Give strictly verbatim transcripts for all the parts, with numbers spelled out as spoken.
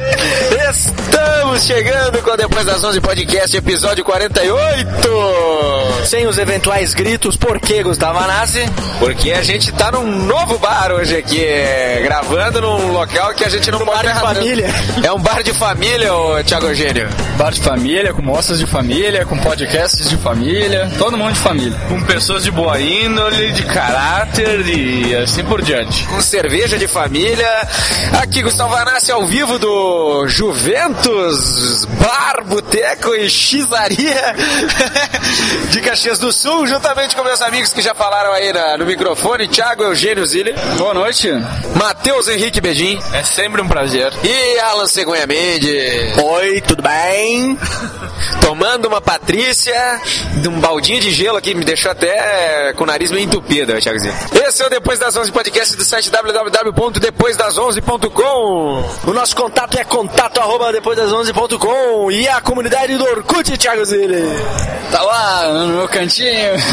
Estamos chegando com Depois das onze Podcast, episódio quarenta e oito. Sem os eventuais gritos, por que, Gustavo Anassi? Porque a gente tá num novo bar hoje aqui, gravando num local que a gente não um pode... bar de família. É um bar de família, ô Thiago Eugênio? Bar de família, com moças de família, com podcasts de família, todo mundo de família. Com pessoas de boa índole, de caráter e assim por diante. Com cerveja de família. Aqui Gustavo Anassi ao vivo do Juventus Bar, Boteco e Xizaria de Caxias do Sul, juntamente com meus amigos que já falaram aí na, no microfone, Thiago Eugênio Ziller. Boa noite. Matheus Henrique Bedin. É sempre um prazer. E Alan Cegonha Mendes. Oi, tudo bem? Tomando uma Patrícia de um baldinho de gelo aqui, me deixou até com o nariz meio entupido, Thiagozinho. Esse é o Depois das onze podcast do site w w w ponto depois das onze ponto com. O nosso contato é contato arroba depois das onze ponto com e a comunidade do Orkut, Thiago Zilli. Tá lá no meu cantinho.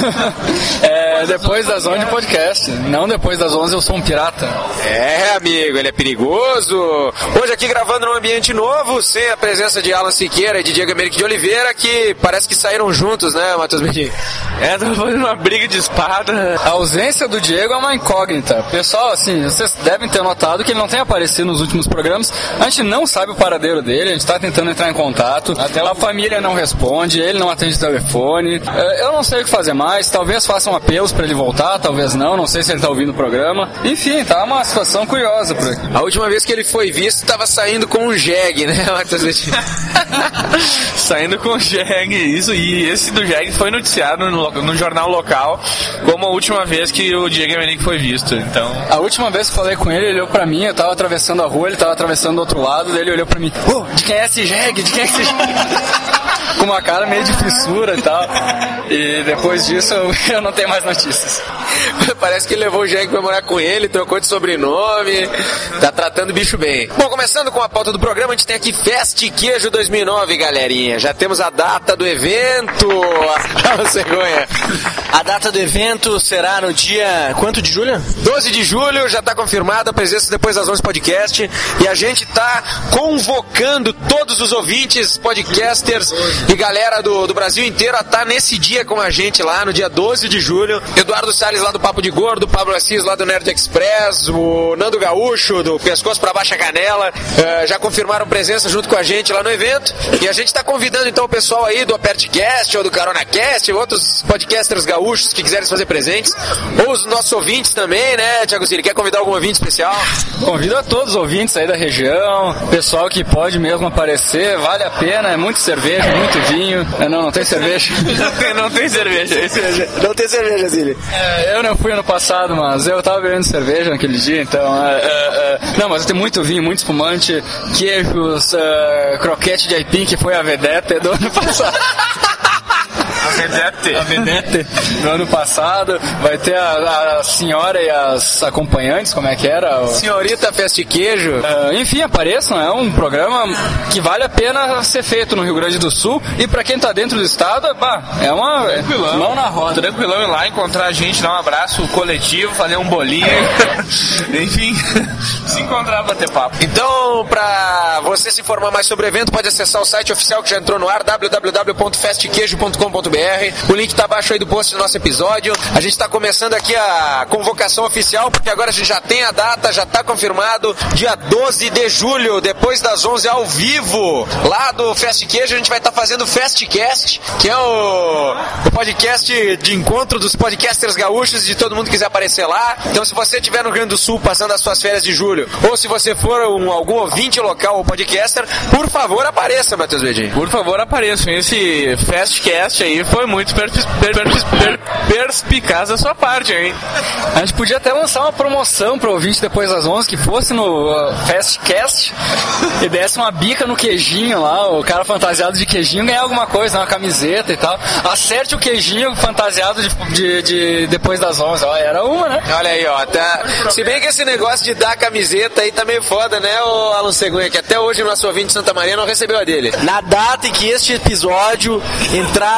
É Depois das onze podcast. Não Depois das onze eu sou um pirata. É, amigo, ele é perigoso. Hoje aqui gravando num ambiente novo, sem a presença de Alan Siqueira e de Diego Américo de Oliveira, que parece que saíram juntos, né, Matheus Bedin? É, tô fazendo uma briga de espada. A ausência do Diego é uma incógnita. Pessoal, assim, vocês devem ter notado que ele não tem aparecido nos últimos programas. A gente não sabe o paradeiro dele, a gente tá tentando entrar em contato. Até a família não responde, ele não atende o telefone. Eu não sei o que fazer mais, talvez façam apelos pra ele voltar, talvez não, não sei se ele tá ouvindo o programa. Enfim, tá uma situação curiosa por aqui. A última vez que ele foi visto, tava saindo com um jegue, né, Matheus Bedin? Saindo com o jegue, isso, e esse do jegue foi noticiado no, no jornal local como a última vez que o Diego Américo foi visto, então... A última vez que falei com ele, ele olhou pra mim, eu tava atravessando a rua, ele tava atravessando do outro lado, daí ele olhou pra mim, pô, oh, de quem é esse jegue? De quem é esse jegue? Com uma cara meio de fissura e tal, e depois disso eu, eu não tenho mais notícias. Parece que ele levou o jegue pra morar com ele, trocou de sobrenome, tá tratando o bicho bem. Bom, começando com a pauta do programa, a gente tem aqui Fest Queijo dois mil e nove, galerinha. Já temos a data do evento. A cegonha. A data do evento será no dia... quanto de julho? doze de julho, já tá confirmada a presença Depois das onze podcast. E a gente tá convocando todos os ouvintes, podcasters e galera do, do Brasil inteiro a estar nesse dia com a gente lá, no dia doze de julho. Eduardo Salles lá do Papo de Gordo, Pablo Assis lá do Nerd Express, o Nando Gaúcho do Pescoço pra Baixa Canela, uh, já confirmaram presença junto com a gente lá no evento. E a gente tá convidando então o pessoal aí do ApertCast ou do CaronaCast, outros podcasters gaúchos que quiserem se fazer presentes, ou os nossos ouvintes também, né, Thiago Zilli? Quer convidar algum ouvinte especial? Convido a todos os ouvintes aí da região, pessoal que pode mesmo aparecer, vale a pena, é muito cerveja, muito vinho. Não, não tem cerveja. Não tem, não tem cerveja. Não tem cerveja, Zilli. É, eu não fui ano passado, mas eu tava bebendo cerveja naquele dia, então... É, é, é, não, mas tem muito vinho, muito espumante, queijos, é, croquete de aipim, que foi a vedete do ano passado. A vedete. A vedete do ano passado. Vai ter a, a senhora e as acompanhantes, como é que era? O... Senhorita Fest Queijo. Uh, enfim, apareçam, é um programa que vale a pena ser feito no Rio Grande do Sul. E pra quem tá dentro do estado, pá, é uma tranquilão, mão na roda. Tranquilão ir lá, encontrar a gente, dar um abraço coletivo, fazer um bolinho. Enfim, se encontrar, bater papo. Então, pra você se informar mais sobre o evento, pode acessar o site oficial que já entrou no ar, w w w ponto fest queijo ponto com ponto b r. O link tá abaixo aí do post do nosso episódio. A gente tá começando aqui a convocação oficial, porque agora a gente já tem a data, já tá confirmado, dia doze de julho, depois das onze, ao vivo, lá do Fest Queijo, a gente vai estar tá fazendo o FestCast, que é o, o podcast de encontro dos podcasters gaúchos, de todo mundo que quiser aparecer lá. Então, se você estiver no Rio Grande do Sul passando as suas férias de julho, ou se você for um, algum ouvinte local ou podcaster, por favor, apareça, Matheus Bedin. Por favor, apareçam. Esse FestCast aí foi muito perspi- per- per- per- perspicaz da sua parte, hein? A gente podia até lançar uma promoção pro ouvinte depois das onze, que fosse no uh, FestCast e desse uma bica no queijinho lá, o cara fantasiado de queijinho ganhar alguma coisa, uma camiseta e tal. Acerte o queijinho fantasiado de, de, de depois das onze. Ó, era uma, né? Olha aí, ó. Tá... Se bem que esse negócio de dar a camiseta aí tá meio foda, né, o Alan Cegonha, que até hoje o nosso ouvinte de Santa Maria não recebeu a dele. Na data em que este episódio entrar no ar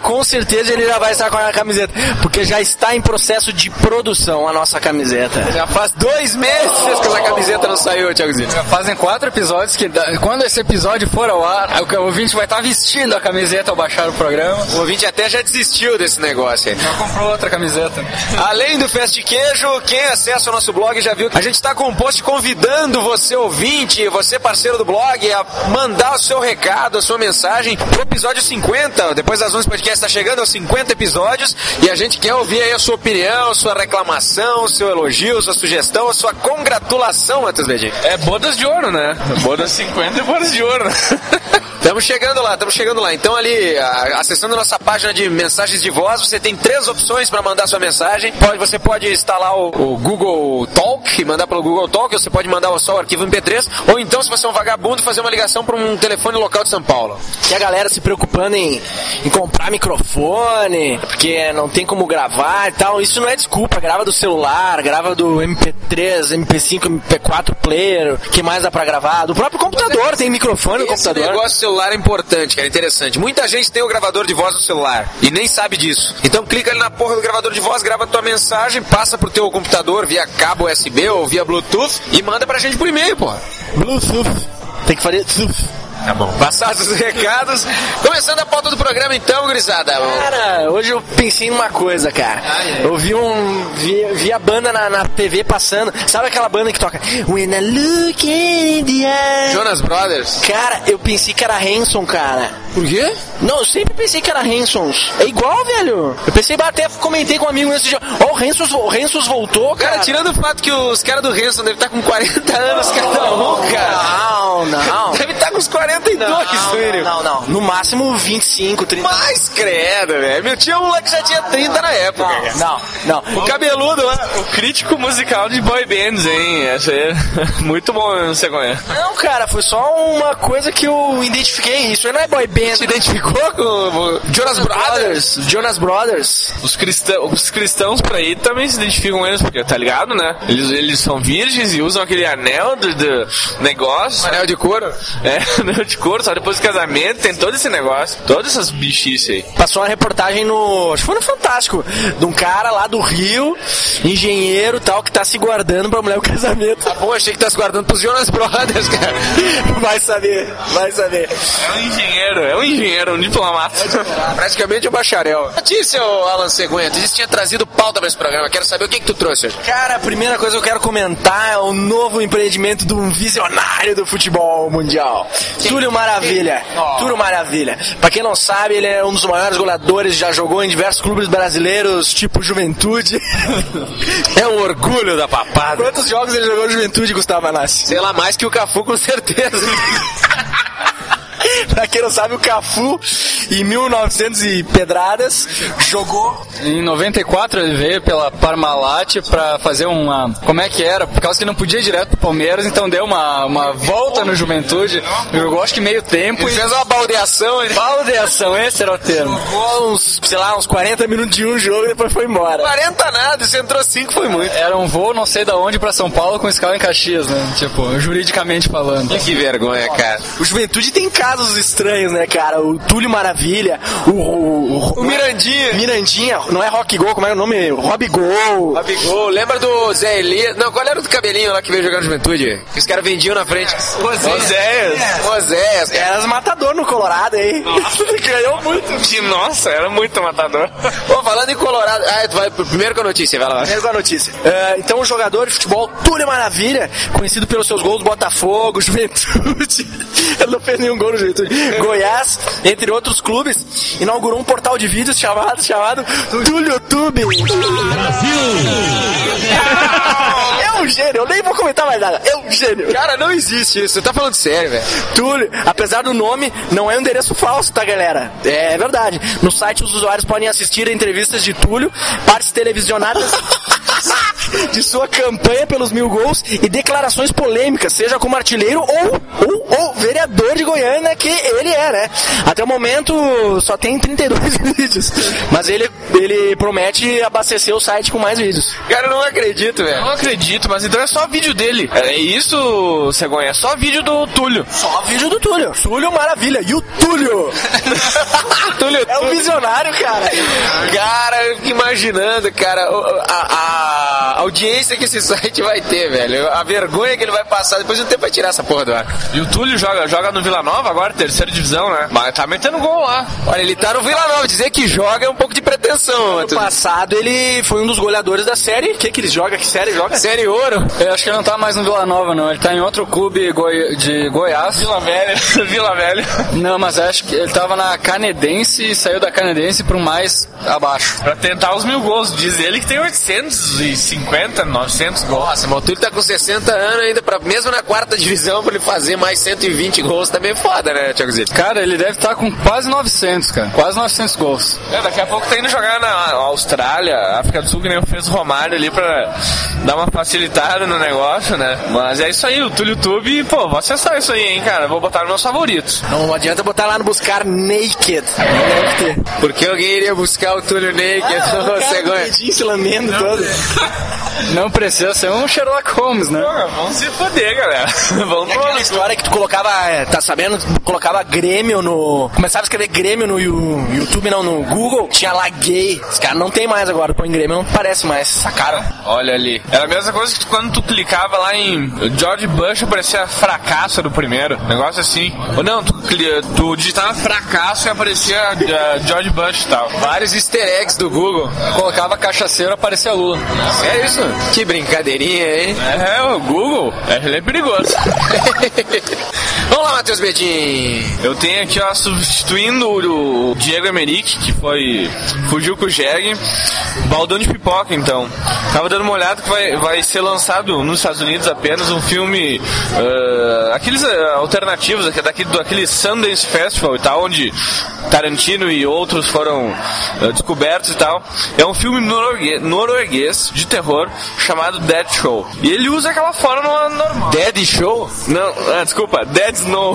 com certeza ele já vai estar com a camiseta, porque já está em processo de produção a nossa camiseta. Já faz dois meses que essa camiseta não saiu, Thiagozinho. Já fazem quatro episódios que quando esse episódio for ao ar, o ouvinte vai estar vestindo a camiseta ao baixar o programa. O ouvinte até já desistiu desse negócio aí. Já comprou outra camiseta. Além do Festa de Queijo, quem acessa o nosso blog já viu que a gente está com um post convidando você, ouvinte, você parceiro do blog, a mandar o seu recado, a sua mensagem pro episódio cinquenta. Depois das onze podcast está chegando aos cinquenta episódios e a gente quer ouvir aí a sua opinião, sua reclamação, seu elogio, sua sugestão, a sua congratulação, Matheus Bedinho. É bodas de ouro, né? Bodas cinquenta e bodas de ouro. Estamos chegando lá, estamos chegando lá. Então ali, a, acessando nossa página de mensagens de voz, você tem três opções para mandar sua mensagem. Pode, você pode instalar o, o Google Talk e mandar pelo Google Talk, ou você pode mandar só o arquivo M P três, ou então, se você é um vagabundo, fazer uma ligação para um telefone local de São Paulo. E a galera se preocupando em, em comprar microfone, porque não tem como gravar e tal. Isso não é desculpa, grava do celular, grava do M P três, M P cinco, M P quatro player, que mais dá pra gravar? Do próprio computador, tem microfone no computador. Esse negócio celular é importante, cara, é interessante. Muita gente tem o gravador de voz no celular e nem sabe disso. Então clica ali na porra do gravador de voz, grava a tua mensagem, passa pro teu computador via cabo U S B ou via Bluetooth e manda pra gente por e-mail, porra. Bluetooth. Tem que fazer... Tá bom. Passados os recados. Começando a pauta do programa então, gurizada. Cara, hoje eu pensei numa coisa, cara. Eu vi um... Vi, vi a banda na, na T V passando. Sabe aquela banda que toca When I Look in the Eye? Jonas Brothers. Cara, eu pensei que era Hanson, cara. Por quê? Não, eu sempre pensei que era Hansons. É igual, velho. Eu pensei, até comentei com um amigo nesse dia. Ó, oh, o Hansons, o Hansons voltou, cara. Cara, tirando o fato que os caras do Hanson devem estar com quarenta anos cada um, cara. Não, não. Deve estar com uns quarenta e dois, filho. Não, não, não. No máximo vinte e cinco, trinta. Mais credo, velho. Meu tio moleque já tinha trinta na época. Não, não, não. O cabeludo lá. O crítico musical de boy bands, hein? Essa é muito bom, não sei qual é. Não, cara, foi só uma coisa que eu identifiquei. Isso aí não é boy band. Você identificou com o Jonas Brothers? Jonas Brothers. Os cristãos, os cristãos por aí também se identificam com eles, porque, tá ligado, né? Eles, eles são virgens e usam aquele anel do, do negócio. Anel de couro? É, anel de couro, só depois do casamento tem todo esse negócio. Todas essas bichices aí. Passou uma reportagem no... Acho que foi no Fantástico. De um cara lá do Rio, engenheiro e tal, que tá se guardando pra mulher o casamento. Tá bom, achei que tá se guardando pros Jonas Brothers, cara. Vai saber, vai saber. É um engenheiro, é um engenheiro, um diplomata. Praticamente um bacharel. Notícia, Alan Seguento, a gente tinha trazido pauta pra esse programa. Quero saber o que que tu trouxe hoje. Cara, a primeira coisa que eu quero comentar é o novo empreendimento de um visionário do futebol mundial. Quem? Túlio Maravilha. Oh. Túlio Maravilha. Pra quem não sabe, ele é um dos maiores goleadores, já jogou em diversos clubes brasileiros, tipo Juventude. É um orgulho da papada. Quantos jogos ele jogou no Juventude, Gustavo Manassi? Sei lá, mais que o Cafu, com certeza. Pra quem não sabe, o Cafu, em mil e novecentos e pedradas, jogou... Em noventa e quatro ele veio pela Parmalat pra fazer uma... Como é que era? Por causa que não podia ir direto pro Palmeiras, então deu uma, uma volta no Juventude. Jogou acho que meio tempo. Ele e... fez uma baldeação. Ele... Baldeação, esse era o termo. Jogou uns, sei lá, uns quarenta minutos de um jogo e depois foi embora. quarenta nada, se entrou cinco foi muito. Era um voo não sei da onde pra São Paulo com escala em Caxias, né? Tipo, juridicamente falando. Que vergonha, cara. O Juventude tem casos estranhos, né, cara? O Túlio Maravilha, o... O, o, o Mirandinha. Mirandinha, não é Rock Gol, como é o nome? Robigol. Robigol, lembra do Zé Elias? Não, qual era o do cabelinho lá que veio jogar no Juventude? Que os caras vendiam na frente. Oséias. Oséias. Era os matador no Colorado, hein? Ganhou muito. Que, nossa, era muito matador. Pô, falando em Colorado... Ah, tu vai primeiro com a notícia, vai lá. Primeiro com a notícia. Uh, então, o jogador de futebol Túlio Maravilha, conhecido pelos seus gols do Botafogo, Juventude... Ele não fez nenhum gol no Juventude. Goiás, entre outros clubes, inaugurou um portal de vídeos chamado, chamado TúlioTube. Brasil! É um gênio, eu nem vou comentar mais nada. É um gênio. Cara, não existe isso. Você tá falando sério, velho. Túlio, apesar do nome, não é um endereço falso, tá, galera? É verdade. No site, os usuários podem assistir a entrevistas de Túlio, partes televisionadas de sua campanha pelos mil gols e declarações polêmicas, seja como artilheiro ou, ou, ou vereador de Goiânia que ele é, né? Até o momento só tem trinta e dois vídeos, mas ele, ele promete abastecer o site com mais vídeos. Cara, eu não acredito, velho. Não acredito, mas então é só vídeo dele. É isso, Cegonha, é só vídeo do Túlio. Só vídeo do Túlio. Túlio maravilha. E o Túlio? Túlio é um visionário, cara. Cara, eu fico imaginando, cara, a, a audiência que esse site vai ter, velho. A vergonha que ele vai passar. Depois do tempo vai tirar essa porra do ar. E o Túlio joga, joga no Vila Nova agora, terceira divisão, né? Mas tá metendo gol lá. Olha, ele tá no Vila Nova. Dizer que joga é um pouco de pretensão. No passado ele foi um dos goleadores da série. O que que ele joga? Que série joga? Série Ouro. Eu acho que ele não tá mais no Vila Nova, não. Ele tá em outro clube goi- de Goiás. Vila Velha. Vila Velha. Não, mas acho que ele tava na Canedense e saiu da Canedense pro mais abaixo. Pra tentar os mil gols. Diz ele que tem oitocentos e cinquenta, novecentos gols. Nossa, mas o Túlio tá com sessenta anos ainda, pra, mesmo na quarta divisão, pra ele fazer mais cento e vinte gols, também é foda, né, Thiago Zito? Cara, ele deve estar com quase novecentos, cara. Quase novecentos gols. É, daqui a pouco tá indo jogar na Austrália, África do Sul, que nem fez o Romário ali pra dar uma facilitada no negócio, né? Mas é isso aí, o Túlio Tube, pô, vou acessar isso aí, hein, cara. Vou botar nos meus favoritos. Não adianta botar lá no buscar naked. Não deve ter. Porque alguém iria buscar o Túlio Naked, Ah, o Cegonha. se lambendo todo. Não precisa ser um Sherlock Holmes, né? Pô, vamos se foder, galera. Vamos É aquela história que tu colocava, é, tá sabendo, colocava Grêmio no... Começava a escrever Grêmio no you- YouTube, não, no Google, tinha lá gay. Os caras não tem mais agora, põe Grêmio, não parece mais, sacaram? Olha ali. Era a mesma coisa que tu, quando tu clicava lá em George Bush, aparecia fracasso do primeiro. Negócio assim. Ou não, tu, cli- tu digitava fracasso e aparecia uh, George Bush e tal. Vários easter eggs do Google. Colocava cachaceiro, aparecia Lula. É isso? Que brincadeirinha, hein? É, o Google, ele é perigoso. Vamos lá, Matheus Bedin. Eu tenho aqui, ó, substituindo o Diego Emerick, que foi... fugiu com o Jeg. Baldão de Pipoca, então. Tava dando uma olhada que vai, vai ser lançado nos Estados Unidos apenas um filme... Uh, aqueles uh, alternativos, daqui, do, aquele Sundance Festival e tal, onde Tarantino e outros foram uh, descobertos e tal. É um filme norueguês, norueguês de terror chamado Dead Show. E ele usa aquela fórmula normal. Dead Show? Não, ah, desculpa, Dead Snow.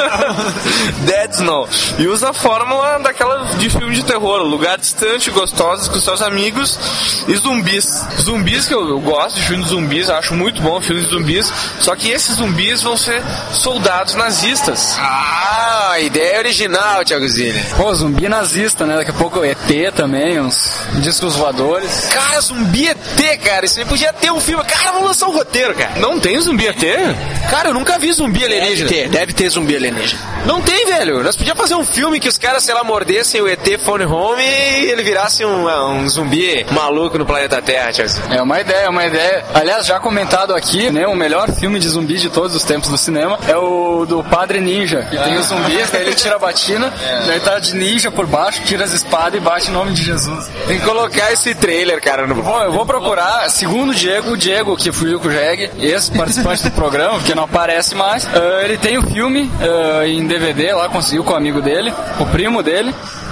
Dead Snow. E usa a fórmula daquela de filme de terror, lugar distante, gostosos com seus amigos e zumbis. Zumbis que eu, eu gosto de filme de zumbis, eu acho muito bom filme de zumbis, só que esses zumbis vão ser soldados nazistas. Ah, a ideia original, Thiago Zini. Pô, zumbi nazista, né? Daqui a pouco E T também, uns discos voadores. Cara, zumbi E T, cara. Isso aí podia ter um filme. Cara, vamos lançar um roteiro, cara. Não tem zumbi até? Cara, eu nunca vi zumbi alienígena. Deve ter, deve ter zumbi alienígena. Não tem, velho. Nós podíamos fazer um filme que os caras, sei lá, mordessem o E T Phone Home e ele virasse um, um zumbi maluco no planeta Terra, Thiago. É uma ideia, é uma ideia. Aliás, já comentado aqui, né? O melhor filme de zumbi de todos os tempos do cinema é o do Padre Ninja. Que tem os zumbis, daí ele tira a batina, daí tá de ninja por baixo, tira as espadas e bate em nome de Jesus. Tem que colocar esse trailer, cara, no... Bom, eu vou procurar, segundo o Diego, o Diego que fugiu com o Jeg, ex-participante do programa, porque não aparece mais, uh, ele tem o filme uh, em D V D lá, conseguiu com o amigo dele, o primo dele.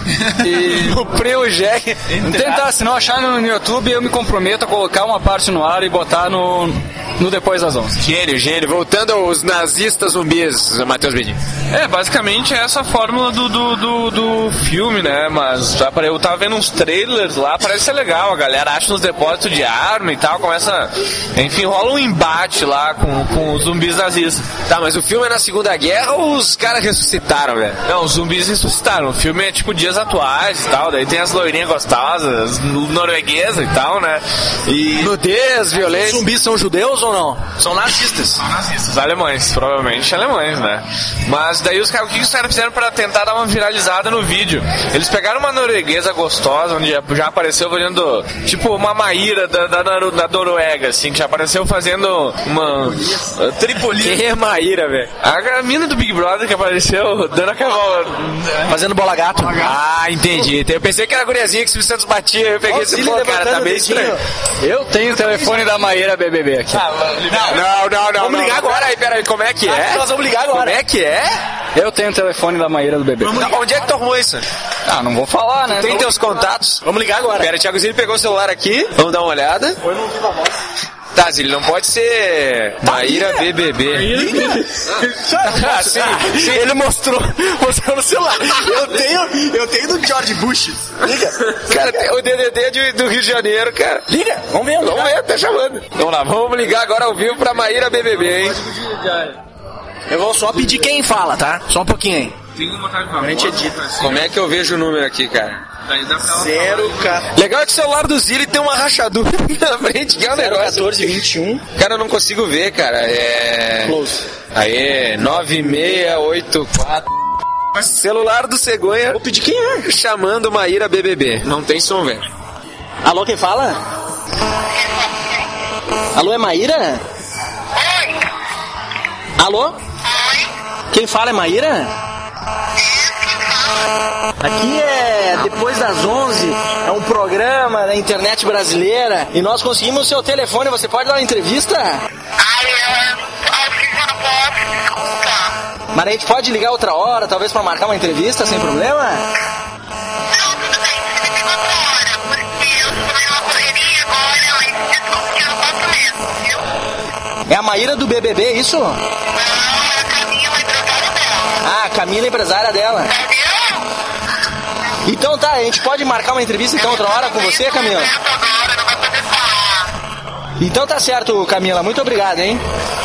E o primo Jeg. Vamos tentar, se não achar no YouTube, eu me comprometo a colocar uma parte no ar e botar no, no Depois das onze. Gênio, gênio. Voltando aos nazistas zumbis, Matheus Bedin. É, basicamente é essa fórmula do, do, do, do filme, né? Mas já para eu tava vendo uns trailers lá, parece ser legal. A galera acha nos depósitos de arma e tal, começa. Enfim, rola um embate lá com, com os zumbis nazistas. Tá, mas o filme é na Segunda Guerra ou os caras ressuscitaram, velho? Não, os zumbis ressuscitaram. O filme é tipo dias atuais e tal. Daí tem as loirinhas gostosas, norueguesas e tal, né? E. Nudez, Os violência. zumbis são judeus ou não? São nazistas. São nazistas, alemães, provavelmente alemães, né? Mas daí os caras, o que os caras fizeram pra tentar dar uma viralizada no vídeo? Eles pegaram uma norueguesa gostosa, onde já apareceu fazendo, tipo, uma Maíra da, da, da Noruega, assim, que já apareceu fazendo uma uh, tripolia. Quem é Maíra, velho? A, a mina do Big Brother que apareceu dando aquela... Fazendo bola gato. Ah, entendi. Eu pensei que era a guriazinha que o Silvio Santos batia. Eu peguei esse pô, cara, tá meio estranho. Eu tenho o telefone da Maíra B B B aqui. Não, não, não. Vamos ligar agora. Peraí, peraí, como é que Ah, é? nós vamos ligar agora. Como é que é? Eu tenho o telefone da Maíra do bebê. Tá, onde é que tu arrumou isso? Ah, não vou falar, né? Tem teus contatos? Vamos ligar agora. Pera, o Thiago Zini pegou o celular aqui. Vamos dar uma olhada. Foi no Viva Voz. Tá, Zili, não pode ser Maíra B B B. Ah, sim, sim, ele mostrou, mostrou no celular. Eu tenho, eu tenho do George Bush. Liga. Cara, tem o D D D de, do Rio de Janeiro, cara. Liga, vamos ver. Vamos ver, tá chamando. Vamos lá, vamos ligar agora ao vivo pra Maíra B B B, hein? Eu vou só pedir quem fala, tá? Só um pouquinho aí. Tem que botar de A gente edita. Como é que eu vejo o número aqui, cara? Zero, cara. Legal é que o celular do Zili tem uma rachadura na frente, que é um negócio. quatorze, vinte e um. Cara, eu não consigo ver, cara. É... Close. Aê, nove seis oito quatro. Celular do Cegonha. Vou pedir quem é. Chamando Maíra B B B. Não tem som, velho. Alô, quem fala? Alô, é Maíra? Oi. Alô? Oi. Quem fala é Maíra? Aqui é Depois das onze, é um programa da internet brasileira e nós conseguimos o seu telefone, você pode dar uma entrevista? Ai, eu, ao vivo eu não posso, desculpa. Mas a gente pode ligar outra hora, talvez pra marcar uma entrevista sem problema? Não, tudo bem, você me liga outra hora, porque eu tô numa correria agora, mas desculpa que eu não posso mesmo, viu? É a Maíra do B B B, isso? Não, é a Camila, empresária dela. Ah, a Camila, empresária dela. Entendeu? Então tá, a gente pode marcar uma entrevista então outra hora com você, Camila? Agora não vai poder falar. Então tá certo, Camila, muito obrigado, hein?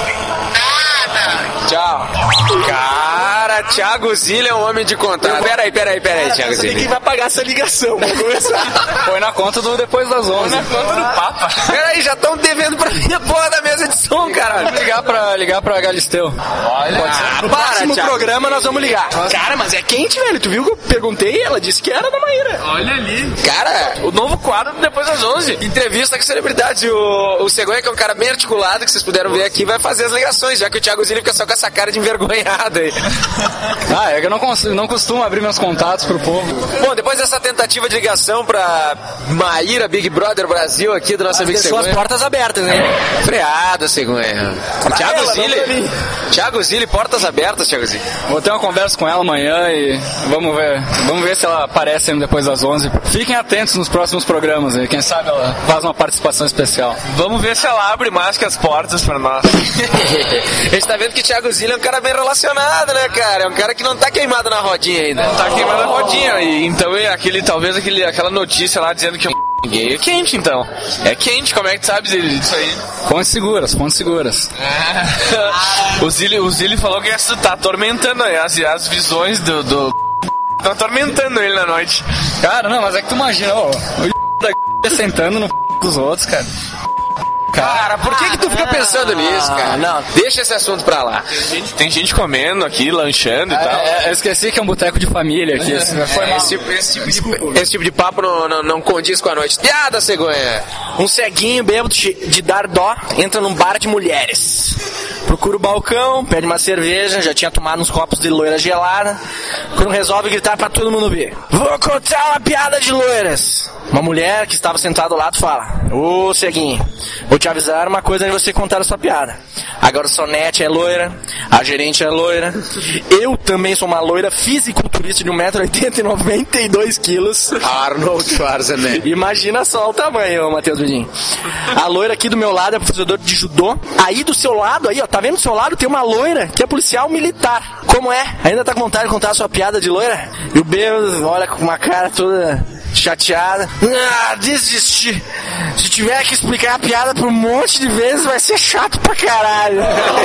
Nada. Tchau. Cara, Thiago Zili é um homem de contato. Peraí, peraí, peraí, Thiago Quem Zili. vai pagar essa ligação? Vamos começar. Põe na conta do Depois das onze. Na conta do Papa. Peraí, já estão devendo pra mim a porra da mesa de som, cara. Vamos ligar pra, ligar pra Galisteu. Olha, No próximo programa nós vamos ligar. Cara, mas é quente, velho. Tu viu que eu perguntei? Ela disse que era da Maíra. Olha ali. Cara, O novo quadro do Depois das onze. entrevista com celebridades. E o, o Cegonha, que é um cara bem articulado, que vocês puderam ver aqui, vai fazer as ligações, já que o Thiago Zili fica só com essa cara de envergonhado aí. Ah, é que eu não, cons- não costumo abrir meus contatos pro povo. Bom, depois dessa tentativa de ligação pra Maíra Big Brother Brasil aqui do nosso amigo Deixou as Cegonha. portas abertas, hein? Freada, Cegonha. Thiago ela, não pra Zili. mim. Thiago Zili, portas abertas, Thiago Zili. Vou ter uma conversa com ela amanhã e vamos ver. Vamos ver se ela aparece ainda depois das onze. Fiquem atentos nos próximos programas aí. Quem sabe ela faz uma participação especial. Vamos ver se ela abre mais que as portas pra nós. A gente tá vendo que o Thiago Zili é um cara bem relacionado, né, cara? É um cara que não tá queimado na rodinha ainda. Tá queimando a rodinha. E então é aquele, talvez aquele, aquela notícia lá dizendo que é um gay é quente, então. É quente, como é que tu sabe disso aí? Fontes seguras, fontes seguras. o, Zili, o Zili falou que isso tá atormentando as, as visões do... do... Tá atormentando ele na noite. Cara, não, mas é que tu imagina, ó, o da sentando no dos outros, cara. Cara, por que que tu fica pensando nisso, cara? não. Deixa esse assunto pra lá. Tem gente comendo aqui, lanchando e tal. É, é, eu esqueci que é um boteco de família aqui. Foi mal. Esse, tipo- esse tipo de, esse tipo de papo não, não, não condiz com a noite. Piada, Cegonha! Um ceguinho bêbado de de dar dó entra num bar de mulheres. Procura o balcão, pede uma cerveja, já tinha tomado uns copos de loira gelada. Quando resolve gritar pra todo mundo ver: vou contar uma piada de loiras. Uma mulher que estava sentada ao lado fala: ô ceguinho, vou te avisar uma coisa antes de você contar a sua piada. A garçonete é loira, a gerente é loira, eu também sou uma loira fisiculturista de um metro e oitenta e noventa e dois quilos. Arnold Schwarzenegger. Imagina só o tamanho, ô Matheus Vidinho. A loira aqui do meu lado é professor de judô. Aí do seu lado, aí ó, tá vendo do seu lado tem uma loira que é policial militar. Como é? Ainda tá com vontade de contar a sua piada de loira? E o bêbado olha com uma cara toda chateada. Ah, desisti. Se tiver que explicar a piada por um monte de vezes, vai ser chato pra caralho.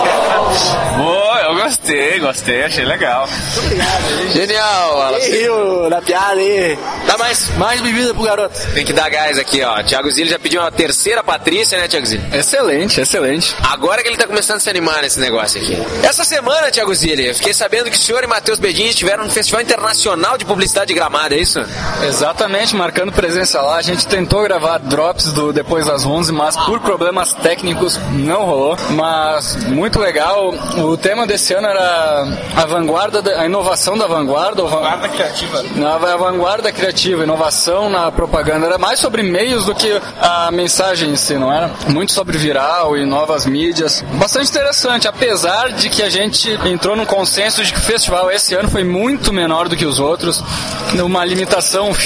Boa, eu gostei, gostei, achei legal. Genial, Wallace. Riu na piada aí. Dá mais, mais bebida pro garoto. Tem que dar gás aqui, ó. Thiago Zili já pediu uma terceira Patrícia, né, Thiago Zili? Excelente, excelente. Agora que ele tá começando a se animar nesse negócio aqui. Essa semana, Thiago Zili, eu fiquei sabendo que o senhor e Matheus Bedin estiveram no Festival Internacional de Publicidade de Gramado, é isso? Exatamente, marcando presença lá. A gente tentou gravar drops do Depois das onze, mas por problemas técnicos não rolou. Mas muito legal. O tema desse ano era a vanguarda, da, a inovação da vanguarda. Ou vanguarda criativa. A, a vanguarda criativa, inovação na propaganda. Era mais sobre meios do que a mensagem em si, não era? Muito sobre viral e novas mídias. Bastante interessante, apesar de que a gente entrou num consenso de que o festival esse ano foi muito menor do que os outros. Uma limitação física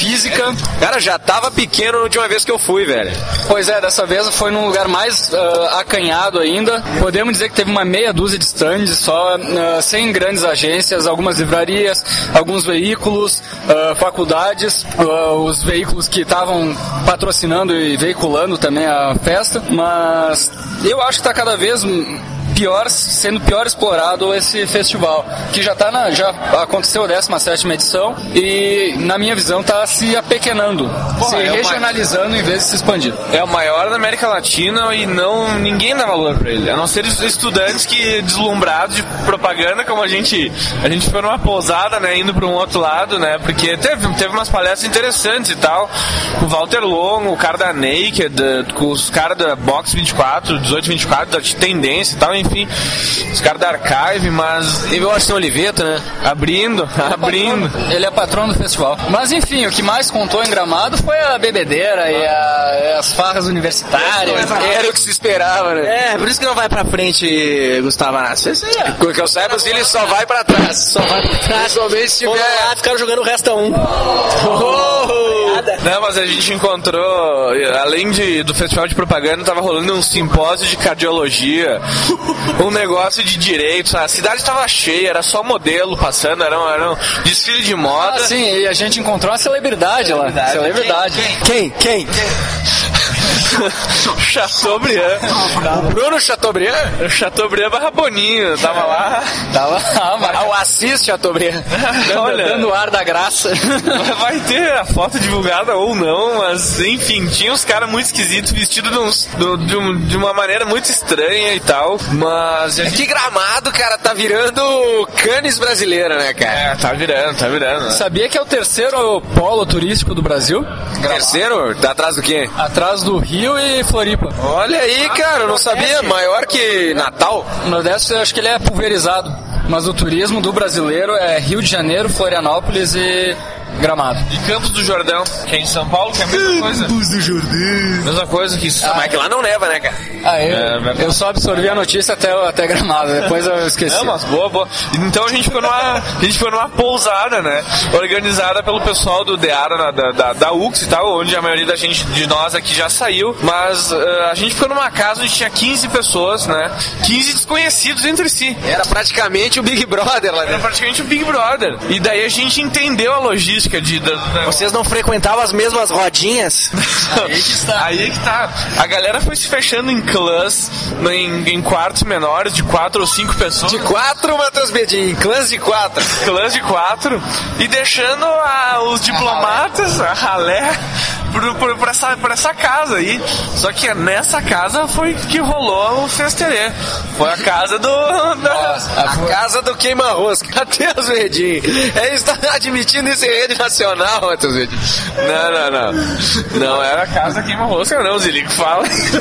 Cara, já tava pequeno na última vez que eu fui, velho. Pois é, dessa vez foi num lugar mais uh, acanhado ainda. Podemos dizer que teve uma meia dúzia de stands só, uh, sem grandes agências, algumas livrarias, alguns veículos, uh, faculdades, uh, os veículos que estavam patrocinando e veiculando também a festa, mas eu acho que está cada vez pior, sendo pior explorado esse festival, que já tá na, já aconteceu a décima sétima edição e, na minha visão, está se apequenando, Pô, se é regionalizando uma... em vez de se expandir. É o maior da América Latina e não, ninguém dá valor para ele, a não ser os estudantes que, deslumbrados de propaganda, como a gente, a gente foi numa pousada, né, indo para um outro lado, né, porque teve, teve umas palestras interessantes e tal, com o Walter Longo, o cara da Naked, com os caras da Box vinte e quatro, dezoito vinte e quatro, da Tendência e tal, enfim, os caras da Archive, mas... Teve o Austin Oliveto, né? Abrindo, ele abrindo. É patrono, ele é patrono do festival. Mas enfim, o que mais contou em Gramado foi a bebedeira e, a, e as farras universitárias. Era o que se esperava, né? É, por isso que não vai pra frente, Gustavo Anassi. Porque eu saiba, ele só vai pra trás. Só vai pra trás. Somente se tiver... lá, ficaram jogando o resto a um. Oh! Não, mas a gente encontrou, além de, do festival de propaganda, tava rolando um simpósio de cardiologia, um negócio de direitos. A cidade tava cheia, era só modelo passando, era um, era um desfile de moda. Ah, sim, e a gente encontrou uma celebridade, celebridade. lá. Celebridade. Quem? Quem? Quem? Chateaubriand. Bruno Chateaubriand? Chateaubriand barra Boninho, tava lá. Tava lá, mas... o Assis Chateaubriand. Olha, dando ar da graça. Vai ter a foto divulgada ou não, mas enfim, tinha uns caras muito esquisitos, vestidos de, uns, de, um, de uma maneira muito estranha e tal, mas... É que Gramado, cara, tá virando Cannes brasileira, né, cara? É, tá virando, tá virando. Né? Sabia que é o terceiro polo turístico do Brasil? Terceiro? Tá atrás do quê? Atrás do Rio e Floripa. Olha aí, cara, eu não sabia. Maior que Natal. O Nordeste, eu acho que ele é pulverizado. Mas o turismo do brasileiro é Rio de Janeiro, Florianópolis e Gramado. E Campos do Jordão, que é em São Paulo, que é a mesma coisa. Campos do Jordão. Mesma coisa que isso. Ah, mas que lá não neva, né, cara? Ah, eu, é, eu só absorvi a notícia até, até Gramado, depois eu esqueci. Não, mas boa, boa. Então a gente ficou numa, a gente foi numa pousada, né? Organizada pelo pessoal do DEARA, da, da, da U X e tal, onde a maioria da gente, de nós aqui já saiu. Mas uh, a gente ficou numa casa onde tinha quinze pessoas, né? quinze desconhecidos entre si. Era praticamente o Big Brother lá dentro. Era praticamente o Big Brother. E daí a gente entendeu a logística de... Da, da... Vocês não frequentavam as mesmas rodinhas? Aí que está. Aí que tá. A galera foi se fechando em clãs, em, em quartos menores, de quatro ou cinco pessoas. De quatro, Matheus Bedin, clãs de quatro. Clãs de quatro. E deixando a, os diplomatas, a ralé, por, por, por, essa, por essa casa aí. Só que nessa casa foi que rolou o festerê. Foi a casa do... Da... A casa do queima-rosca. Matheus Bedin. É isso, tá admitindo isso em rede nacional, Matheus Bedin. Não, não, não. Não era a casa queima-rosca, não, Zilico. Fala.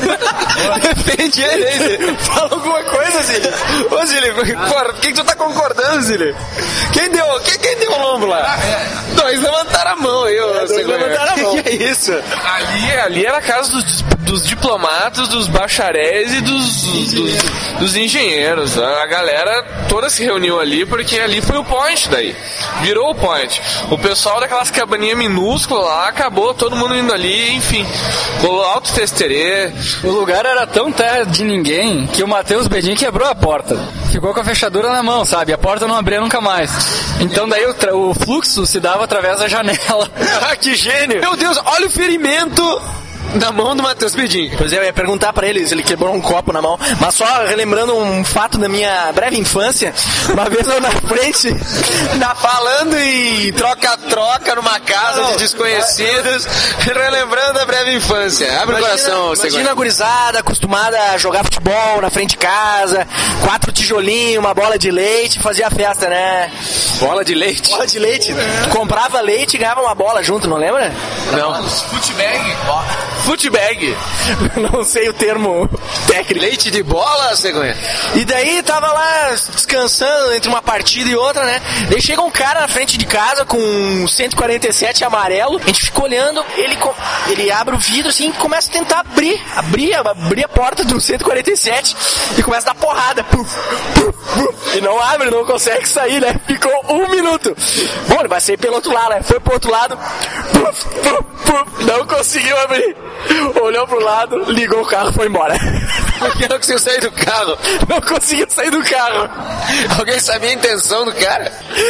Defende ele aí, Zilico. Fala alguma coisa, Zilico. Ô, Zilico, porra, por que, que tu tá concordando, Zilico? Quem deu, quem, quem deu o lombo lá? Ah, é. Dois levantaram a mão aí, ô. É, dois levantaram a mão. Que é isso? Ali, ali era a casa dos, dos diplomatas, dos bacharéis e dos, dos, dos engenheiros. A galera toda se reuniu ali porque ali foi o point daí. Virou o point. O pessoal daquelas cabaninhas minúsculas lá acabou todo mundo indo ali, enfim. Rolou alto festerê. O lugar era tão terra de ninguém que o Matheus Bedin quebrou a porta. Ficou com a fechadura na mão, sabe? A porta não abria nunca mais. Então daí o, tra- o fluxo se dava através da janela. Ah, que gênio! Meu Deus, olha o ferimento na mão do Matheus Bedin. Pois é, eu ia perguntar pra ele se ele quebrou um copo na mão. Mas só relembrando um fato da minha breve infância, uma vez eu na frente, tá falando em troca-troca numa casa não, de desconhecidos, relembrando a breve infância. Abre imagina, o coração, Imagina segundo. a gurizada acostumada a jogar futebol na frente de casa, quatro tijolinhos, uma bola de leite, fazia a festa, né? Bola de leite? Bola de leite. Tu comprava leite e ganhava uma bola junto, não lembra? Não. Footbag. Footbag. Não sei o termo técnico. Leite de bola, cegonha? E daí tava lá descansando entre uma partida e outra, né? Daí chega um cara na frente de casa com um cento e quarenta e sete amarelo. A gente fica olhando, ele, ele abre o vidro assim e começa a tentar abrir, abrir, abrir a porta do cento e quarenta e sete e começa a dar porrada. Puf, puf, puf, e não abre, não consegue sair, né? Ficou um minuto. Bom, ele vai sair pelo outro lado, né? Foi pro outro lado, puf, puf, puf, não conseguiu abrir. Olhou pro lado, ligou o carro e foi embora. Porque não conseguiu sair do carro. Não conseguiu sair do carro. Alguém sabia a intenção do cara?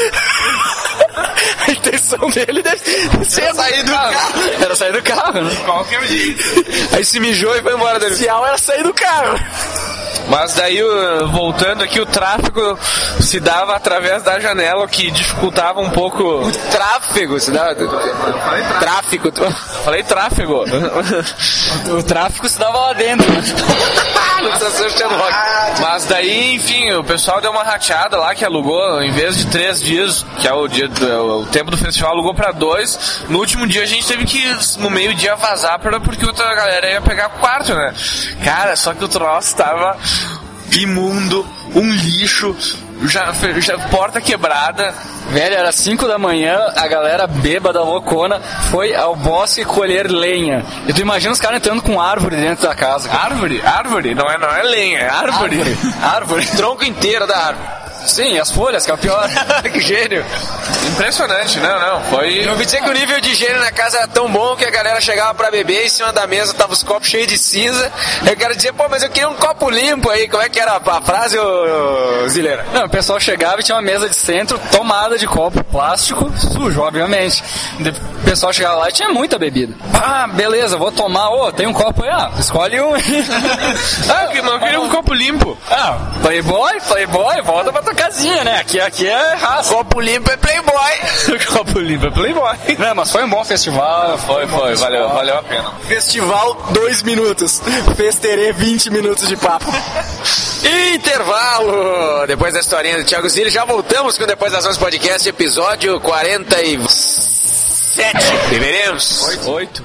A intenção dele deve ser sair do carro. Era sair do carro, né? Qualquer jeito. Aí se mijou e foi embora dele. O inicial era sair do carro. Mas daí, uh, voltando aqui, o tráfego se dava através da janela, o que dificultava um pouco... O tráfego, se dá... Tráfico. Falei tráfego. O tráfico se dava lá dentro. Não precisa ser o Sherlock. Mas daí, enfim, o pessoal deu uma rateada lá que alugou, em vez de três dias, que é o dia do, o tempo do festival, alugou pra dois. No último dia a gente teve que, no meio-dia, vazar pra, porque outra galera ia pegar quarto, né? Cara, só que o troço tava imundo, um lixo, já, já porta quebrada. Velho, era cinco da manhã, a galera bêbada, loucona, foi ao bosque colher lenha. E tu imagina os caras entrando com árvore dentro da casa. Cara. Árvore? Árvore? Não é, não é lenha, é árvore. Árvore. árvore. Tronco inteiro da árvore. Sim, as folhas, que é o pior. Que gênio. Impressionante, não, não, foi... Eu ouvi dizer que o nível de higiene na casa era tão bom que a galera chegava pra beber e em cima da mesa tava os copos cheios de cinza. Aí o cara dizia, pô, mas eu queria um copo limpo aí. Como é que era a frase, ô, ô Zileira? Não, o pessoal chegava e tinha uma mesa de centro tomada de copo plástico, sujo, obviamente. O pessoal chegava lá e tinha muita bebida. Ah, beleza, vou tomar. Ô, oh, tem um copo aí, ah, escolhe um. Ah, que não queria um copo limpo. Ah, playboy, playboy, volta pra tua casinha, né? Aqui, aqui é raça. Copo limpo é playboy. Copo limpo é playboy. Não, mas foi um bom festival. Foi, foi, valeu, valeu a pena. Festival, dois minutos. Festerê, vinte minutos de papo. Intervalo! Depois da historinha do Thiago Zilli, já voltamos com Depois das onze Podcast, episódio quarenta e sete. Deveremos. Oito.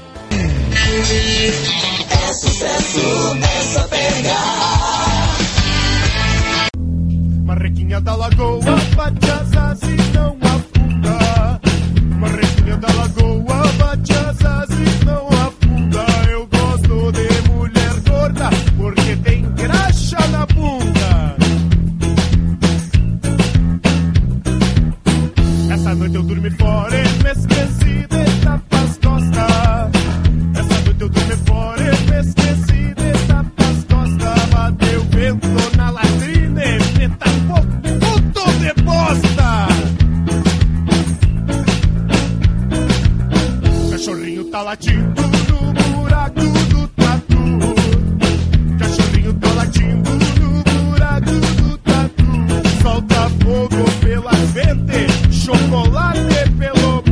É sucesso, é só pegar. Marrequinha da lagoa, bate as asas e não afunda. Marrequinha da lagoa, bate as asas e não afunda. Eu gosto de mulher gorda, porque tem graxa na bunda. Essa noite eu dormi fora e me esqueci de tapar as costas. Essa noite eu dormi fora e me esqueci de tapar as costas. Bateu vento na latrina e me tapou puto de bosta. Cachorrinho tá latindo no buraco do tatu. Cachorrinho tá latindo no buraco do tatu. Solta fogo pela frente, chocolate pelo...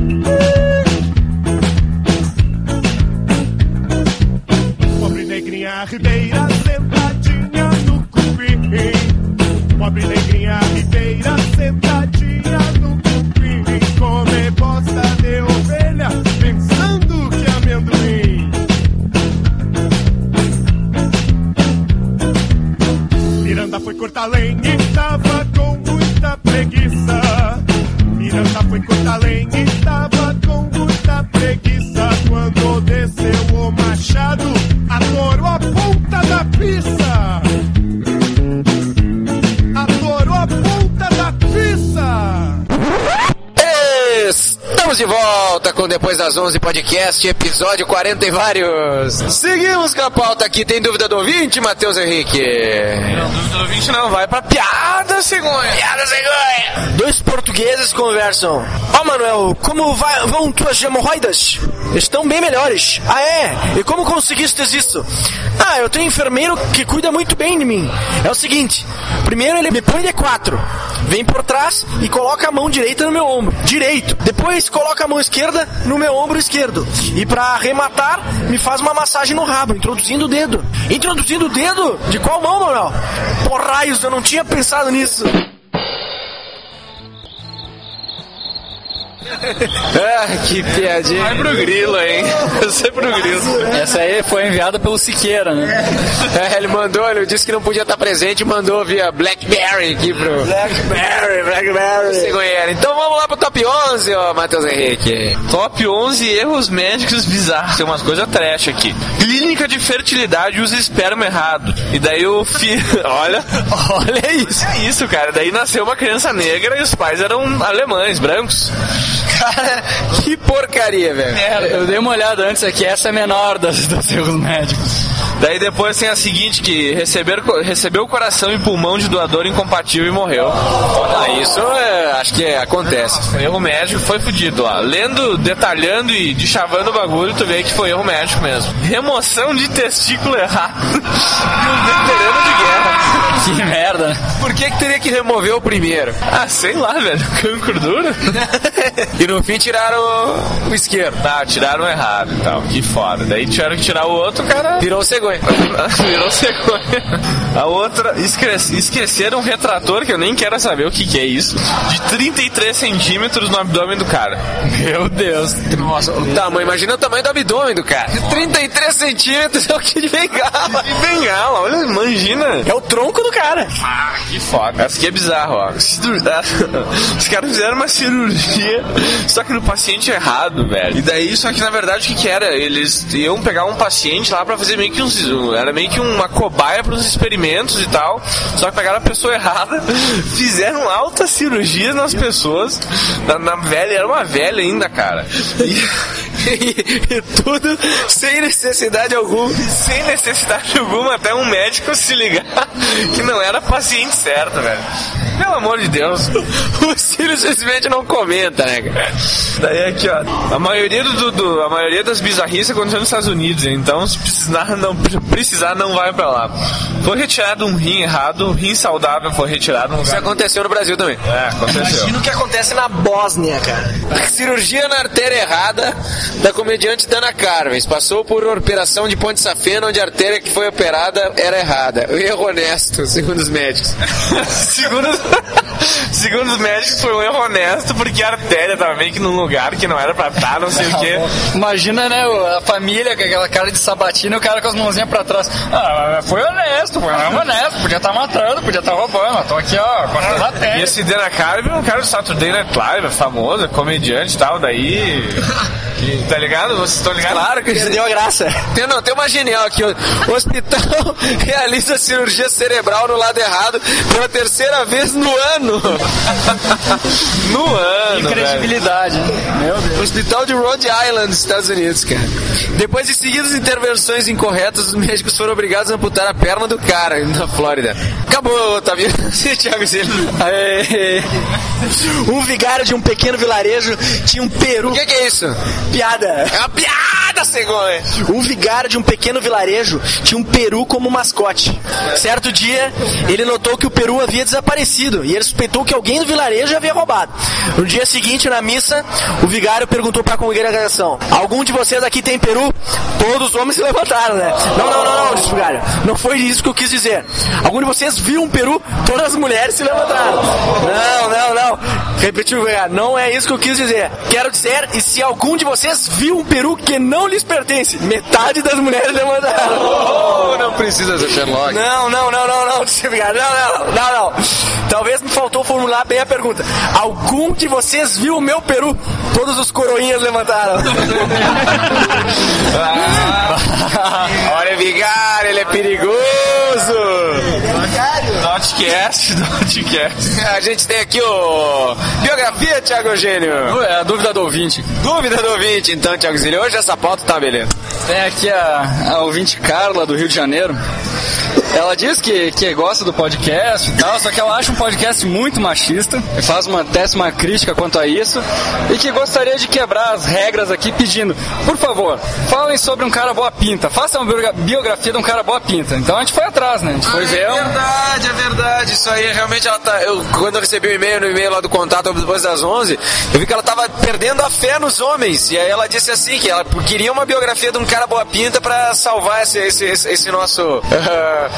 Pobre negrinha ribeira sentadinha no cupim. Pobre negrinha ribeira sentadinha no cupim. Come bosta de ovelha pensando que é amendoim. Miranda foi cortar lenha e tava com muita preguiça. Miranda foi cortar lenha e tava com muita preguiça. Quando desceu o machado, atorou a ponta da pizza. Atorou a ponta da pizza. Estamos de volta com Depois das onze Podcast, episódio quarenta e vários. Seguimos com a pauta aqui. Tem dúvida do ouvinte, Matheus Henrique? Não, dúvida do ouvinte não, vai pra piada cegonha. Piada cegonha. Dois portugueses conversam. Ó, oh, Manuel, como vai, vão tuas hemorroidas? Estão bem melhores. Ah, é? E como conseguiste isso? Ah, eu tenho um enfermeiro que cuida muito bem de mim. É o seguinte, primeiro ele me põe de quatro, vem por trás e coloca a mão direita no meu ombro direito. Depois coloca a mão esquerda no meu ombro esquerdo. E pra arrematar, me faz uma massagem no rabo, introduzindo o dedo. Introduzindo o dedo? De qual mão, Manuel? Por raios, eu não tinha pensado nisso. Ah, que piadinha. Vai pro grilo, hein? Eu sei pro grilo. Essa aí foi enviada pelo Siqueira, né? É, ele mandou, ele disse que não podia estar presente e mandou via Blackberry aqui pro... Blackberry, Blackberry. Cegonheiro. Então vamos lá pro top onze, ó, Matheus Henrique. Top onze erros médicos bizarros. Tem umas coisas trash aqui. Clínica de fertilidade usa esperma errado. E daí o filho... Olha, olha isso. É isso, cara. Daí nasceu uma criança negra e os pais eram alemães, brancos. Cara, que porcaria, velho. Eu dei uma olhada antes aqui, essa é a menor das, dos erros médicos. Daí depois tem a seguinte, que receber, recebeu o coração e pulmão de doador incompatível e morreu. Ah, isso é, acho que é, acontece. Foi erro médico, foi fudido, ó. Lendo, detalhando e deschavando o bagulho, tu vê que foi erro médico mesmo. Remoção de testículo errado. E um veterano de guerra. Que merda, né? Por que que teria que remover o primeiro? Ah, sei lá, velho. Cancro duro. E no fim tiraram o, o isqueiro. Tá, tiraram errado e tal. Que foda. Daí tiveram que tirar o outro, cara... Virou cegonha. Virou cegonha. A outra, esque- esqueceram um retrator, que eu nem quero saber o que que é isso, de trinta e três centímetros no abdômen do cara. Meu Deus. Nossa, o tamanho, imagina o tamanho do abdômen do cara. trinta e três centímetros é o que de bengala. Que bengala, olha, imagina. É o tronco do cara. Ah, que foda. Essa aqui é bizarro, ó. Os caras fizeram uma cirurgia, só que no paciente errado, velho. E daí, só que na verdade o que que era? Eles iam pegar um paciente lá pra fazer meio que uns... Era meio que uma cobaia pros experimentos e tal, só que pegaram a pessoa errada, fizeram altas cirurgias nas pessoas, na, na velha, era uma velha ainda, cara. E, E, e tudo sem necessidade alguma. sem necessidade alguma, até um médico se ligar que não era paciente certo, velho. Pelo amor de Deus. O Cílio simplesmente não comenta, né, cara? Daí aqui, ó. A maioria, do, do, a maioria das bizarrices aconteceu nos Estados Unidos, então se precisar não, precisar, não vai pra lá. Foi retirado um rim errado, um rim saudável foi retirado. Um Isso aconteceu no Brasil também. É, aconteceu. Imagina o que acontece na Bósnia, cara. Cirurgia na artéria errada da comediante Dana Carves. Passou por operação de ponte safena, onde a artéria que foi operada era errada. Erro honesto, segundo os médicos. segundo, segundo os médicos, foi um erro honesto, porque a artéria tava meio que num lugar que não era pra estar, não sei o quê. Imagina, né, a família com aquela cara de sabatina e o cara com as mãozinhas pra trás. Ah, foi honesto, foi honesto. Podia estar matando, podia estar roubando. Mas tô aqui, ó, cortando a E artéria. esse Dana Carvey é um cara do Saturday Night Live, é famoso, é comediante e tal, daí... E, tá ligado? Vocês estão ligados? Claro que Perdeu a graça. Tem, não, tem uma genial aqui. O hospital realiza cirurgia cerebral no lado errado pela terceira vez no ano. No ano, velho. Credibilidade, né? Meu Deus. Hospital de Rhode Island, Estados Unidos, cara. Depois de seguidas intervenções incorretas, os médicos foram obrigados a amputar a perna do cara na Flórida. Acabou, Otávio. Thiago Zilli. Um vigário de um pequeno vilarejo tinha um peru. O que, que é isso? Piada. É uma piada, cegonha. Um vigário de um pequeno vilarejo tinha um peru como mascote. Certo dia, ele notou que o peru havia desaparecido e ele suspeitou que alguém do vilarejo havia roubado. No dia seguinte, na missa, o vigário perguntou para a congregação: algum de vocês aqui tem peru? Todos os homens se levantaram, né? Não, não, não, não, disse o vigário. Não foi isso que eu quis dizer. Algum de vocês viu um peru? Todas as mulheres se levantaram. Não, não, não. Repetiu o vigário. Não é isso que eu quis dizer. Quero dizer, e se algum de vocês viu um peru que não lhes pertence? Metade das mulheres levantaram. Oh, não precisa ser Sherlock. Não, não, não, não, não, disse o vigário. Não, não, não, não. Talvez me faltou formular bem a pergunta. Algum de vocês viu o meu peru? Todos os coroinhas levantaram. Ah, olha, vigário, ele é perigoso. Dotcast, Dotcast. A gente tem aqui o biografia, Thiago Eugênio. É a dúvida do ouvinte. Dúvida do ouvinte, então, Thiago Zilli. Hoje essa pauta tá beleza. Tem aqui a, a ouvinte Carla, do Rio de Janeiro. Ela diz que, que gosta do podcast e tal, só que ela acha um podcast muito machista, e faz uma péssima crítica quanto a isso, e que gostaria de quebrar as regras aqui pedindo, por favor, falem sobre um cara boa pinta, façam uma biografia de um cara boa pinta. Então a gente foi atrás, né? A gente foi ver. É verdade, é verdade. Isso aí, realmente, ela tá... Eu, quando eu recebi o e-mail, no e-mail lá do contato depois das onze, eu vi que ela tava perdendo a fé nos homens. E aí ela disse assim, que ela queria uma biografia de um cara boa pinta pra salvar esse, esse, esse, esse nosso... Uh,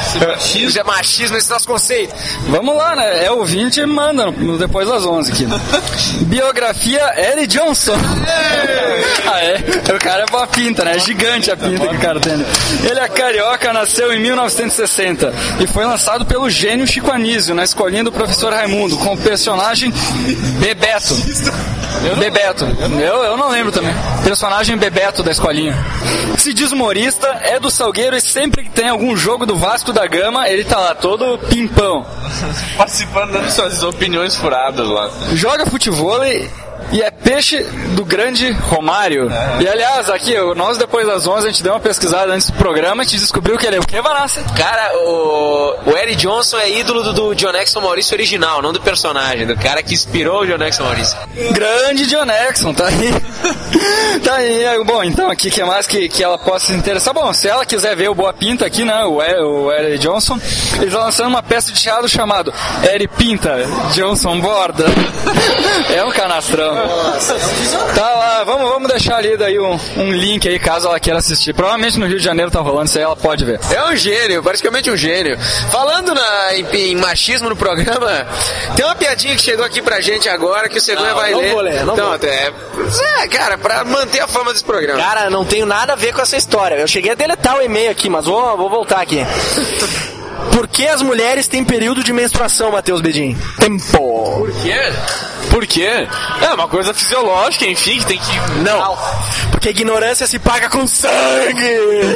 Isso é machismo, esse nosso conceito. Vamos lá, né? É ouvinte, manda no Depois das onze aqui. Biografia Eric Johnson. Ah, é? O cara é boa pinta, né? É gigante a pinta que o cara tem. Ele é carioca, nasceu em mil novecentos e sessenta e foi lançado pelo gênio Chico Anísio na escolinha do professor Raimundo, com o personagem Bebeto. Bebeto. Eu, eu não lembro também. Personagem Bebeto da escolinha. Se diz humorista, é do Salgueiro e sempre que tem algum jogo do Vasco da Gama, ele tá lá todo pimpão. Participando, dando suas opiniões furadas lá. Joga futevôlei e é peixe do grande Romário. E aliás, aqui, nós depois das onze, a gente deu uma pesquisada antes do programa, a gente descobriu que ele é o que, Vanassa? Cara, o, o Eric Johnson é ídolo do, do John Jackson Maurício original, não do personagem, do cara que inspirou o John Jackson Maurício. Grande John Jackson, tá aí. Tá aí. Bom, então aqui, o que mais que, que ela possa se interessar? Bom, se ela quiser ver o Boa Pinta aqui, né, o, o Eric Johnson, ele está lançando uma peça de teatro chamado Eric Pinta Johnson Borda. É um canastrão. Nossa. Tá lá, vamos, vamos deixar ali daí um, um link aí, caso ela queira assistir. Provavelmente no Rio de Janeiro tá rolando, isso aí ela pode ver. É um gênio, praticamente um gênio. Falando na, em, em machismo no programa, tem uma piadinha que chegou aqui pra gente agora que o Cegonha vai não ler. Vou ler. Não então, vou. até, é, cara, pra manter a fama desse programa. Cara, não tenho nada a ver com essa história. Eu cheguei a deletar o e-mail aqui, mas vou, vou voltar aqui. Por que as mulheres têm período de menstruação, Matheus Bedin? Tempo. Por quê? Por quê? É uma coisa fisiológica, enfim, que tem que... Não. Porque a ignorância se paga com sangue.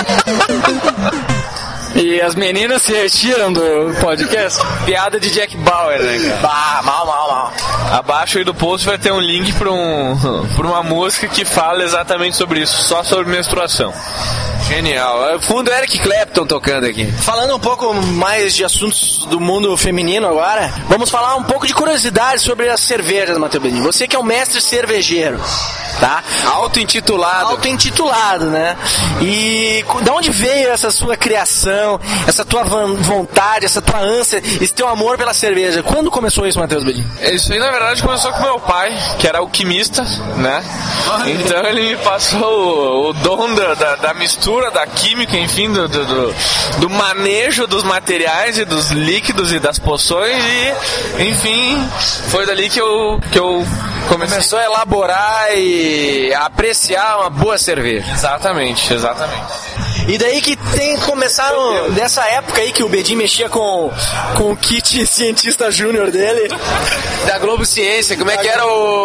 E as meninas se retiram do podcast. Piada de Jack Bauer, né, cara? Bah, mal, mal, mal. Abaixo aí do post vai ter um link pra, um, pra uma música que fala exatamente sobre isso, só sobre menstruação. Genial. Fundo Eric Clapton tocando aqui. Falando um pouco mais de assuntos do mundo feminino agora, vamos falar um pouco de curiosidade sobre as cervejas, Matheus Bedin. Você que é um mestre cervejeiro, tá? Auto-intitulado. Auto-intitulado, né? E de onde veio essa sua criação, essa tua vontade, essa tua ânsia, esse teu amor pela cerveja? Quando começou isso, Matheus Bedin? Isso aí, na verdade, começou com meu pai, que era alquimista, né? Então ele me passou o, o dom da, da, da mistura, da química, enfim, do, do, do, do manejo dos materiais e dos líquidos e das poções e, enfim, foi dali que eu, que eu comecei. Começou a elaborar e a apreciar uma boa cerveja. Exatamente, exatamente. E daí que tem começaram nessa época aí que o Bedin mexia com, com o kit cientista júnior dele. Da Globo Ciência, como é que era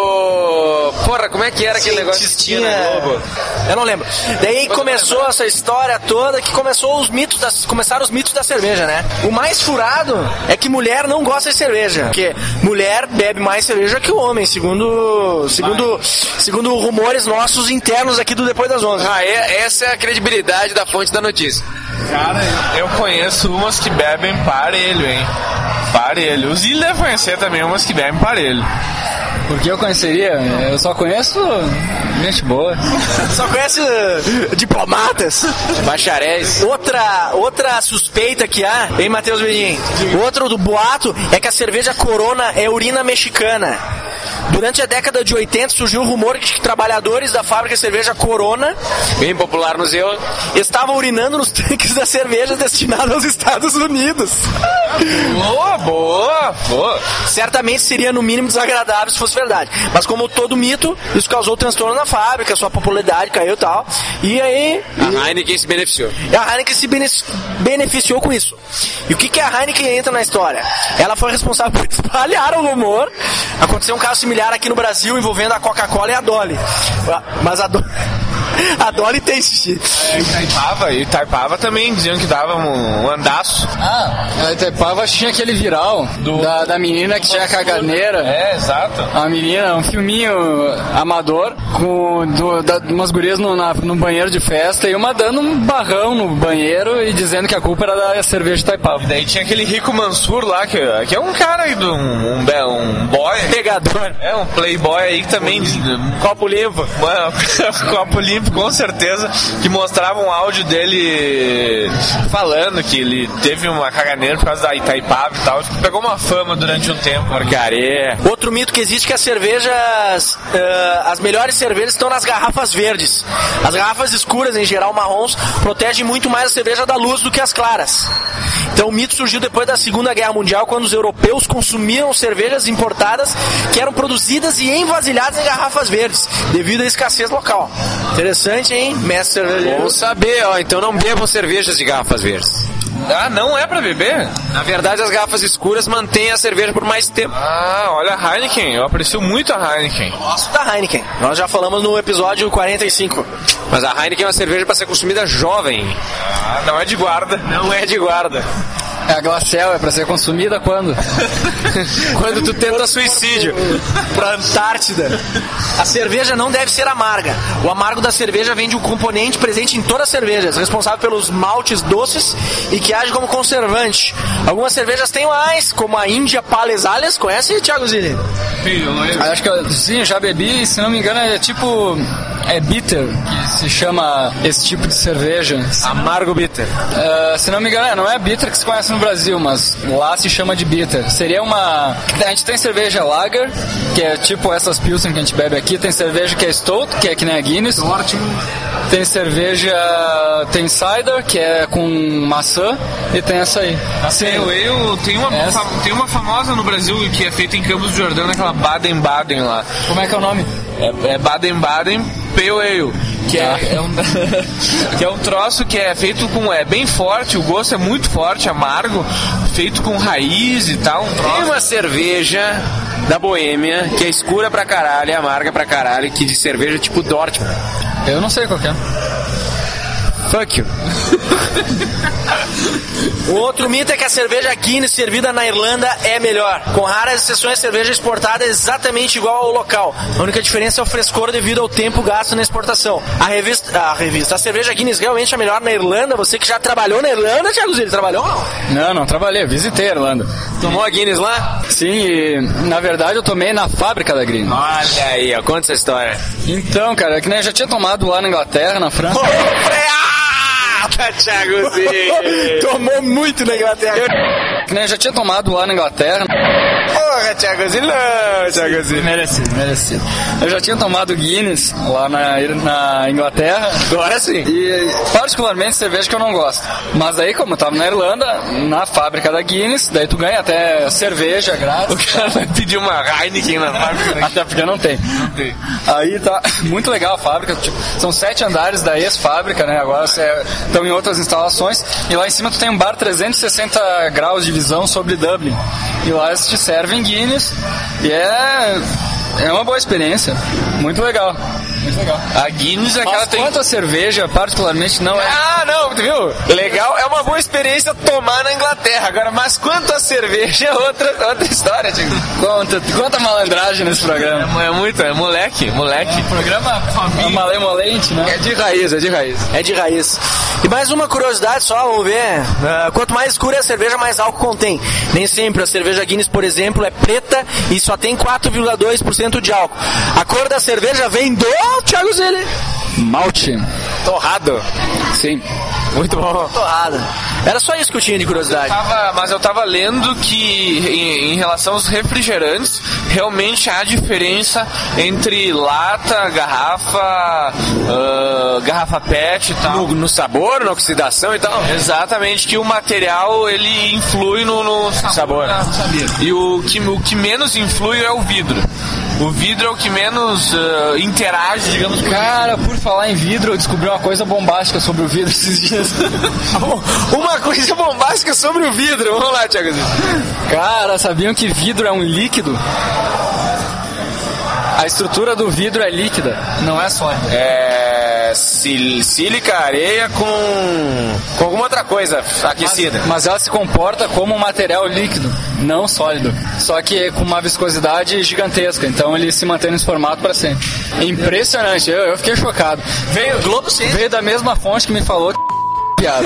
o... Porra, como é que era aquele negócio que tinha na Globo? Eu não lembro. Daí começou essa história toda que começou os mitos das, começaram os mitos da cerveja, né? O mais furado é que mulher não gosta de cerveja. Porque mulher bebe mais cerveja que o homem, segundo segundo, segundo rumores nossos internos aqui do Depois das onze. Ah, é, essa é a credibilidade da fonte da notícia. Cara, eu conheço umas que bebem parelho, hein? Parelho. Os Zilli devem conhecer também umas que bebem parelho. Porque eu conheceria, eu só conheço gente boa. Só conhece uh, diplomatas, bacharéis. Outra, outra suspeita que há, hein, Matheus Bedin? Outro do boato é que a cerveja Corona é urina mexicana. Durante a década de oitenta surgiu o rumor de que trabalhadores da fábrica de cerveja Corona, bem popular no Zeu, estavam urinando nos tanques da cerveja destinada aos Estados Unidos. Boa, boa, boa. Certamente seria no mínimo desagradável se fosse verdade. Mas como todo mito, isso causou transtorno na fábrica, sua popularidade caiu e tal. E aí... A Heineken se beneficiou. A Heineken se beneficiou com isso. E o que, que a Heineken entra na história? Ela foi responsável por espalhar o rumor. Aconteceu um caso similar aqui no Brasil envolvendo a Coca-Cola e a Dolly. Mas a Dolly... A Dolly tem xixi. É, Itaipava, Itaipava também diziam que dava um, um andaço. Ah, a Itaipava tinha aquele viral do, da, da menina que tinha a caganeira. É, exato. A menina, um filminho amador com do, da, umas gurias no, na, no banheiro de festa e uma dando um barrão no banheiro e dizendo que a culpa era da cerveja Itaipava. E daí tinha aquele Rico Mansur lá, que, que é um cara aí, do, um, um, um boy. Pegador. É, um playboy aí que também... Copo limpo. Mano, copo limpo. tempo, com certeza, que mostrava um áudio dele falando que ele teve uma caganeira por causa da Itaipava e tal. Pegou uma fama durante um tempo. Porcaria. Outro mito que existe é que as cervejas, uh, as melhores cervejas estão nas garrafas verdes. As garrafas escuras, em geral marrons, protegem muito mais a cerveja da luz do que as claras. Então o mito surgiu depois da Segunda Guerra Mundial, quando os europeus consumiram cervejas importadas que eram produzidas e envasilhadas em garrafas verdes, devido à escassez local. Interessante, hein, mestre cervejeiro? Bom saber, ó. Então não bebam cervejas de garrafas verdes. Ah, não é pra beber? Na verdade, as garrafas escuras mantêm a cerveja por mais tempo. Ah, olha a Heineken. Eu aprecio muito a Heineken. Gosto da Heineken. Nós já falamos no episódio quarenta e cinco. Mas a Heineken é uma cerveja para ser consumida jovem. Ah, não é de guarda. Não é de guarda. É a Glacial, é pra ser consumida quando? Quando tu tenta suicídio. Pra Antártida. A cerveja não deve ser amarga. O amargo da cerveja vem de um componente presente em todas as cervejas, responsável pelos maltes doces e que age como conservante. Algumas cervejas têm mais, como a Índia Pales Alias. Conhece, Thiago Zini? Acho que eu, sim, eu já bebi, se não me engano é tipo... É bitter, que se chama esse tipo de cerveja. Amargo bitter. Uh, se não me engano, não é bitter que se conhece no Brasil, mas lá se chama de bitter. Seria uma... A gente tem cerveja lager, que é tipo essas Pilsen que a gente bebe aqui. Tem cerveja que é stout, que é que nem a Guinness. Ótimo. Tem cerveja... Tem cider, que é com maçã. E tem essa aí. Sim, eu tem uma, Essa. tem uma famosa no Brasil que é feita em Campos do Jordão, aquela Baden-Baden lá. Como é que é o nome? É, é Baden-Baden Pale Ale, que é, é um, que é um troço que é feito com... É bem forte, o gosto é muito forte, amargo, feito com raiz e tal. Um troço. Tem uma cerveja da Boêmia que é escura pra caralho, é amarga pra caralho, que de cerveja tipo Dortmund. Eu não sei qual que é. Fuck you. O outro mito é que a cerveja Guinness servida na Irlanda é melhor. Com raras exceções, a cerveja exportada é exatamente igual ao local. A única diferença é o frescor devido ao tempo gasto na exportação. A revista, a revista, a cerveja Guinness realmente é melhor na Irlanda. Você que já trabalhou na Irlanda, Thiago Zilli, trabalhou ou não? Não, não trabalhei, visitei a Irlanda. Tomou a Guinness lá? Sim, e na verdade eu tomei na fábrica da Guinness. Olha aí, ó, conta essa história. Então, cara, é que nem eu já tinha tomado lá na Inglaterra, na França. Thiago Zilli. Tomou muito na Inglaterra. Que nem eu já tinha tomado lá na Inglaterra. Porra, Thiago Zilli, não, Thiago Zilli. Merecido, merecido. Eu já tinha tomado Guinness lá na, na Inglaterra. Agora sim. E particularmente cerveja que eu não gosto. Mas aí, como eu tava na Irlanda, na fábrica da Guinness, daí tu ganha até cerveja grátis. O cara vai pedir uma Heineken na fábrica. Até porque não tem. Não tem. Aí tá muito legal a fábrica. Tipo, são sete andares da ex-fábrica, né? Agora estão em outras instalações. E lá em cima tu tem um bar trezentos e sessenta graus de visão sobre Dublin. E lá eles te servem Guinness. E é, é uma boa experiência. Muito legal. Muito legal. A Guinness é aquela Mas tem... quanto a cerveja, particularmente, não é... Ah, não, tu viu? Legal, é uma boa experiência tomar na Inglaterra. Agora, mas quanto a cerveja é outra, outra história, Thiago. Quanta, quanta malandragem nesse programa. É muito, é moleque, moleque. Programa família. Malemolente, né? É de raiz, é de raiz. É de raiz. E mais uma curiosidade só, vamos ver. Uh, quanto mais escura é a cerveja, mais álcool contém. Nem sempre. A cerveja Guinness, por exemplo, é preta e só tem quatro vírgula dois por cento de álcool. A cor da cerveja vem do Thiago Zilli. Malte. Torrado. Sim. Muito bom. Torrada. Era só isso que eu tinha de curiosidade. Tava, mas eu tava lendo que em, em relação aos refrigerantes, realmente há diferença entre lata, garrafa, uh, garrafa pet e tal. No, no sabor, na oxidação e tal. Exatamente, que o material ele influi no, no sabor. Sabor. E o que, o que menos influi é o vidro. O vidro é o que menos uh, interage, digamos, com Cara, por falar em vidro, eu descobri uma coisa bombástica sobre o vidro esses dias. Uma coisa bombástica sobre o vidro. Vamos lá, Thiago. Cara, sabiam que vidro é um líquido? A estrutura do vidro é líquida, não é sólida. É... sil- sílica, areia com... com alguma outra coisa aquecida. Mas, mas ela se comporta como um material líquido, não sólido. Só que com uma viscosidade gigantesca, então ele se mantém nesse formato para sempre. Impressionante, eu, eu fiquei chocado. Veio, Globo Ciência. veio da mesma fonte que me falou que piada.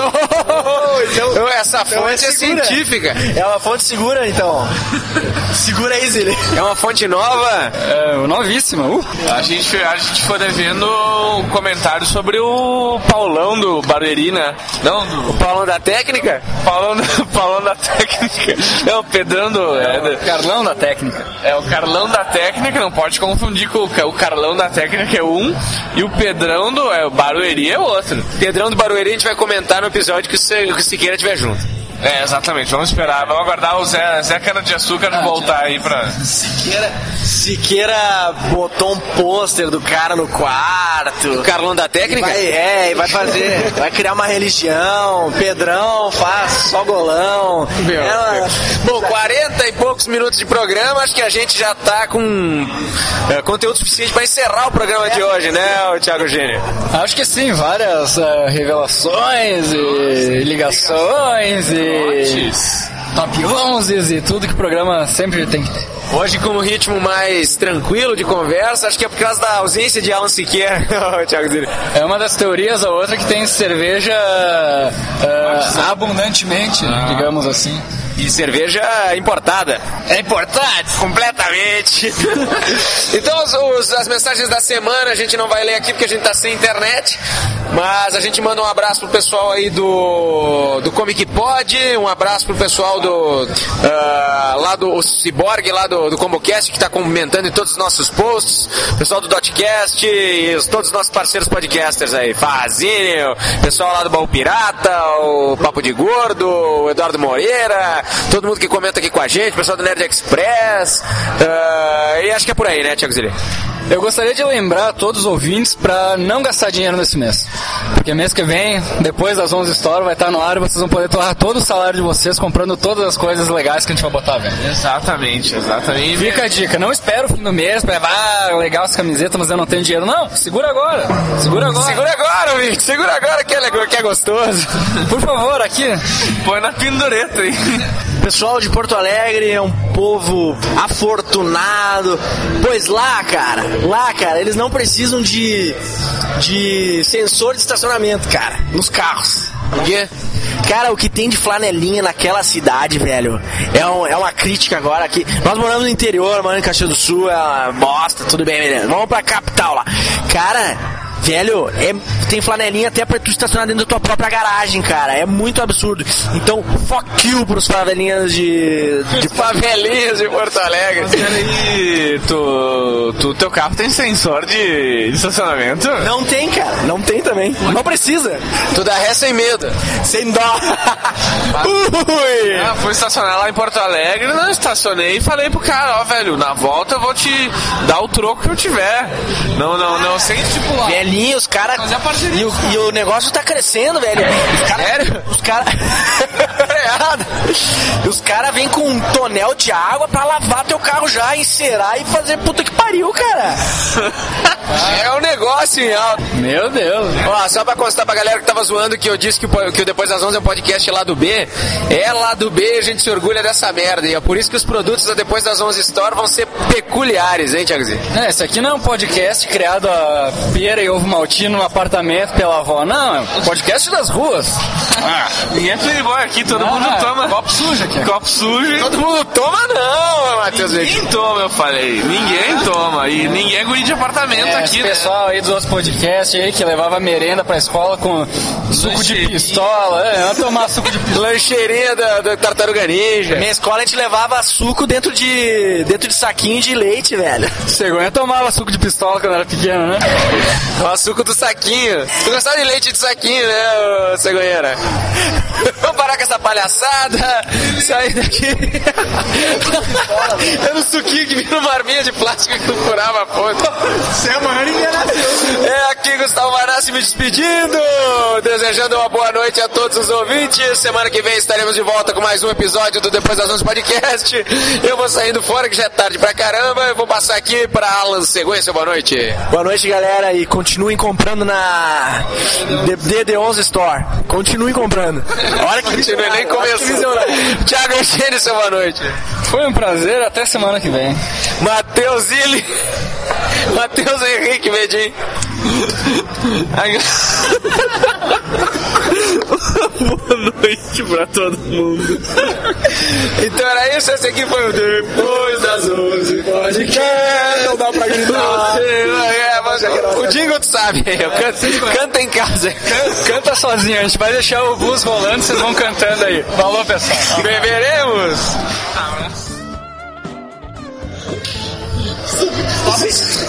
então, Essa então fonte é, é segura. científica. É uma fonte segura, então. Segura aí, Zilli. É uma fonte nova. É, novíssima. Uh. A gente, a gente foi devendo um comentário sobre o Paulão do Barueri, né? Não, do O Paulão da técnica? Paulão, do- Paulão da técnica. É o Pedrão do... É, do- Carlão da técnica. é o Carlão da técnica, não pode confundir com o, Ca- o Carlão da técnica é um e o Pedrão do é, o Barueri é outro. Pedrão do Barueri a gente vai comentar no episódio que o Se- que o Siqueira estiver junto. É, exatamente. Vamos esperar, vamos aguardar o Zé, Zé Cana de Açúcar voltar aí pra... Siqueira, Siqueira botou um pôster do cara no quarto. O Carlão da técnica? Vai, é, e vai fazer, vai criar uma religião. Pedrão faz só golão. Meu Ela- Deus. Bom, quarenta e poucos minutos de programa, acho que a gente já tá com é, conteúdo suficiente para encerrar o programa de hoje, né, o Thiago Gênio? Acho que sim, várias uh, revelações e ligações e top onze e tudo que o programa sempre tem que ter. Hoje com um ritmo mais tranquilo de conversa, acho que é por causa da ausência de Alan Siqueira, o Thiago Gênio. É uma das teorias, a outra que tem cerveja uh, abundantemente, digamos assim. E cerveja importada. É importante! Completamente. Então, os, os- as mensagens da semana a gente não vai ler aqui porque a gente tá sem internet. Mas a gente manda um abraço pro pessoal aí do, do Comic Pod, um abraço pro pessoal do ah, lá do o Cyborg, lá do, do ComboCast, que tá comentando em todos os nossos posts, pessoal do Dotcast e os- todos os nossos parceiros podcasters aí, Fazinho, pessoal lá do Baú Pirata, o Papo de Gordo, o Eduardo Moreira, todo mundo que comenta aqui com a gente, pessoal do Nerd Express, ah, e acho que é por aí, né, Thiago Zilli? Eu gostaria de lembrar a todos os ouvintes para não gastar dinheiro nesse mês. Porque mês que vem, depois das onze Store, vai estar no ar e vocês vão poder torrar todo o salário de vocês comprando todas as coisas legais que a gente vai botar, velho. Exatamente, exatamente. Fica a dica, não espera o fim do mês pra, ah, legal essa camiseta, mas eu não tenho dinheiro. Não, segura agora. Segura agora. Segura agora, ouvinte, segura agora que é, legal, que é gostoso. Por favor, aqui. Põe na pendureta aí. O pessoal de Porto Alegre é um povo afortunado, pois lá, cara, lá, cara, eles não precisam de, de sensor de estacionamento, cara, nos carros. Por quê? Cara, o que tem de flanelinha naquela cidade, velho, é, um- é uma crítica agora aqui. Nós moramos no interior, moramos em Caxias do Sul, é uma bosta, tudo bem, beleza. Vamos pra capital lá. Cara, velho, é, tem flanelinha até pra tu estacionar dentro da tua própria garagem, cara. É muito absurdo. Então, fuck you pros favelinhas de... de Favelinhas de Porto Alegre. E tu, tu, teu carro tem sensor de estacionamento? Não tem, cara. Não tem também. Não precisa. Tu dá ré sem medo. Sem dó. Ui. Ah, fui estacionar lá em Porto Alegre, não estacionei e falei pro cara, ó, velho, na volta eu vou te dar o troco que eu tiver. Não, não, não, sem estipular. Velhinho, os caras... Fazer a parceria. E, o- e o negócio tá crescendo, velho. Os cara, Sério? Os caras... Os caras vêm com um tonel de água pra lavar teu carro já, encerar e fazer puta que pariu, cara. É um negócio em alto. Meu Deus. Ó, só pra constar pra galera que tava zoando que eu disse que o, po- que o Depois das onze é um podcast lá do B, é lá do B e a gente se orgulha dessa merda. E é por isso que os produtos da Depois das onze Store vão ser peculiares, hein, Thiagozinho? É, esse aqui não é um podcast criado a pera e ovo maltino no apartamento pela avó. Não, é um podcast das ruas. Ah, ninguém é playboy aqui, todo Ah, mundo toma. copo sujo aqui. Copo sujo. Todo mundo toma não, Matheus. Ninguém toma, eu falei. Ninguém toma. E ninguém é guri de apartamento É, aqui, esse né? pessoal aí dos outros podcasts aí que levava merenda pra escola com suco de Lancheirinha. pistola. É, vamos tomar suco de pistola. Lancheirinha da, da Tartaruga Ninja. Minha escola a gente levava suco dentro de dentro de saquinho de leite, velho. Cegonha tomava suco de pistola quando era pequeno, né? O suco do saquinho. Tu gostava de leite de saquinho, né, ô cegonheira? Vamos parar com essa palhaçada. Sair daqui. Era um suquinho que vinha numa arminha de plástico que tu furava a ponta. Semana enganação. É aqui Gustavo Manassi me despedindo, desejando uma boa noite a todos os ouvintes. Semana que vem estaremos de volta com mais um episódio do Depois das onze Podcast. Eu vou saindo fora que já é tarde pra caramba. Eu vou passar aqui pra Alan Sequência. Boa noite. Boa noite, galera, e continuem comprando na D D onze Store. Continuem comprando. Olha que Continua, nem começou. Thiago Eugênio, seu boa noite. Foi um prazer, até semana que vem. Matheus Zilli. Matheus Henrique Medin. Boa noite pra todo mundo. Então era isso, esse aqui foi o Depois das onze Podcast. Não dá pra gritar. É, mas o jingle tu sabe, eu canto, canta em casa. Canta sozinho, a gente vai deixar o bus rolando, vocês vão cantando aí. Falou, pessoal. Beberemos.